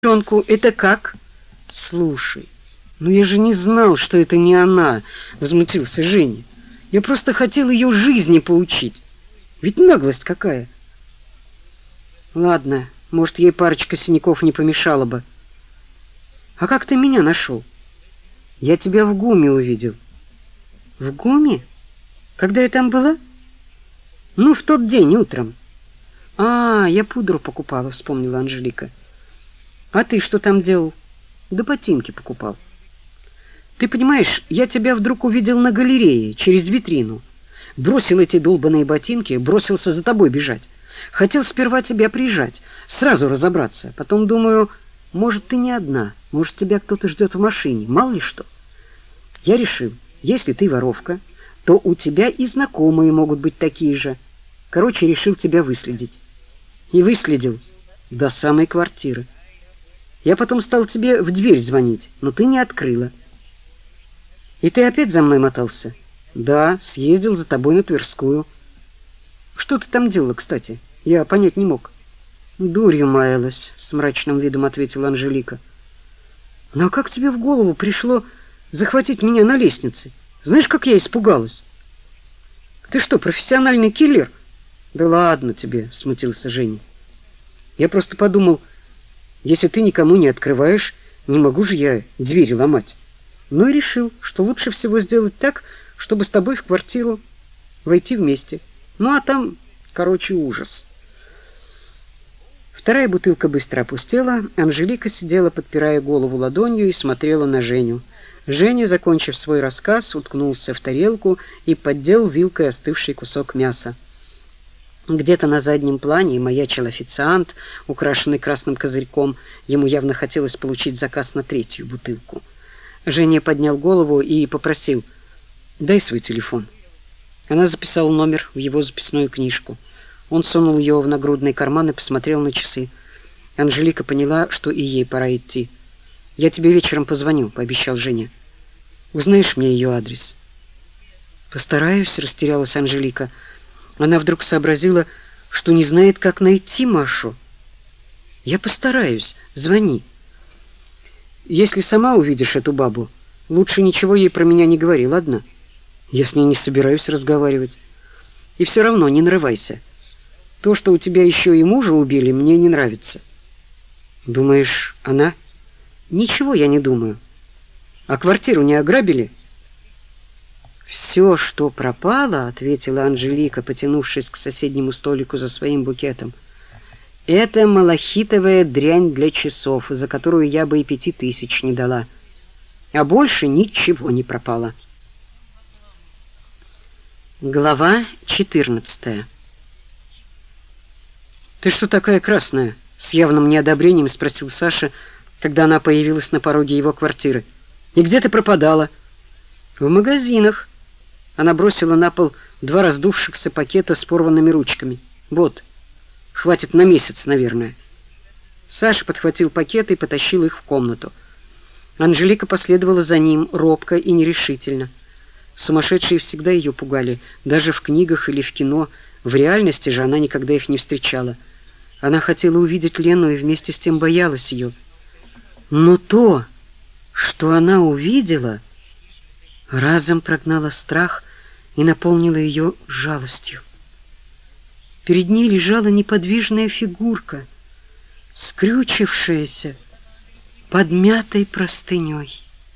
Девчонку, это как? Слушай, ну я же не знал, что это не она, возмутился Женя. Я просто хотел ее жизни поучить. Ведь наглость какая. Ладно, может, ей парочка синяков не помешала бы. А как ты меня нашел? Я тебя в ГУМе увидел. В ГУМе? Когда я там была? Ну, в тот день утром. А, я пудру покупала, вспомнила Анжелика. А ты что там делал? Да ботинки покупал. Ты понимаешь, я тебя вдруг увидел на галерее, через витрину. Бросил эти долбаные ботинки, бросился за тобой бежать. Хотел сперва тебя прижать, сразу разобраться. Потом думаю, может, ты не одна, может, тебя кто-то ждет в машине, мало ли что. Я решил, если ты воровка, то у тебя и знакомые могут быть такие же. Короче, решил тебя выследить. И выследил до самой квартиры. Я потом стал тебе в дверь звонить, но ты не открыла. И ты опять за мной мотался? Да, съездил за тобой на Тверскую. Что ты там делала, кстати? Я понять не мог. Дурью маялась, с мрачным видом ответила Анжелика. Ну а как тебе в голову пришло захватить меня на лестнице? Знаешь, как я испугалась? Ты что, профессиональный киллер? Да ладно тебе, смутился Женя. Я просто подумал, если ты никому не открываешь, не могу же я двери ломать. Ну и решил, что лучше всего сделать так, чтобы с тобой в квартиру войти вместе. Ну а там, короче, ужас. Вторая бутылка быстро опустела. Анжелика сидела, подпирая голову ладонью, и смотрела на Женю. Женя, закончив свой рассказ, уткнулся в тарелку и поддел вилкой остывший кусок мяса. Где-то на заднем плане маячил официант, украшенный красным козырьком. Ему явно хотелось получить заказ на третью бутылку. Женя поднял голову и попросил: «Дай свой телефон». Она записала номер в его записную книжку. Он сунул ее в нагрудный карман и посмотрел на часы. Анжелика поняла, что и ей пора идти. «Я тебе вечером позвоню», — пообещал Женя. «Узнаешь мне ее адрес?» «Постараюсь», — растерялась Анжелика. Она вдруг сообразила, что не знает, как найти Машу. «Я постараюсь. Звони. Если сама увидишь эту бабу, лучше ничего ей про меня не говори, ладно? Я с ней не собираюсь разговаривать. И все равно не нарывайся. То, что у тебя еще и мужа убили, мне не нравится». «Думаешь, она?» «Ничего я не думаю. А квартиру не ограбили?» «Все, что пропало, — ответила Анжелика, потянувшись к соседнему столику за своим букетом, — это малахитовая дрянь для часов, за которую я бы и 5000 не дала. А больше ничего не пропало». Глава 14. «Ты что такая красная?» — с явным неодобрением спросил Саша, когда она появилась на пороге его квартиры. «И где ты пропадала?» «В магазинах». Она бросила на пол 2 раздувшихся пакета с порванными ручками. «Вот, хватит на месяц, наверное». Саша подхватил пакеты и потащил их в комнату. Анжелика последовала за ним, робко и нерешительно. Сумасшедшие всегда ее пугали, даже в книгах или в кино. В реальности же она никогда их не встречала. Она хотела увидеть Лену и вместе с тем боялась ее. Но то, что она увидела, разом прогнало страх и наполнило ее жалостью. Перед ней лежала неподвижная фигурка, скрючившаяся под мятой простыней.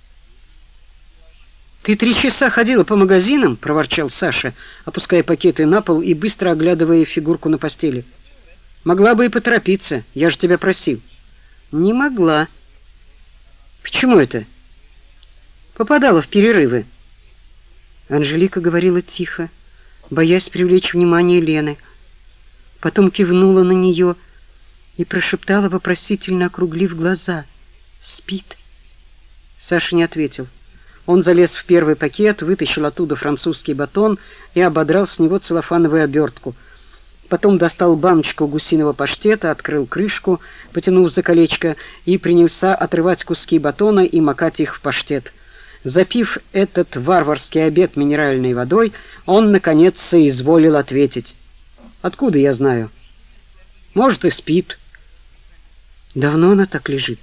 «Ты 3 часа ходила по магазинам?» — проворчал Саша, опуская пакеты на пол и быстро оглядывая фигурку на постели. «Могла бы и поторопиться, я же тебя просил». «Не могла». «Почему это?» «Попадала в перерывы». Анжелика говорила тихо, боясь привлечь внимание Лены. Потом кивнула на нее и прошептала, вопросительно округлив глаза: «Спит?» Саша не ответил. Он залез в первый пакет, вытащил оттуда французский батон и ободрал с него целлофановую обертку. Потом достал баночку гусиного паштета, открыл крышку, потянув за колечко, и принялся отрывать куски батона и макать их в паштет. Запив этот варварский обед минеральной водой, он, наконец, соизволил ответить: «Откуда я знаю? Может, и спит». «Давно она так лежит?»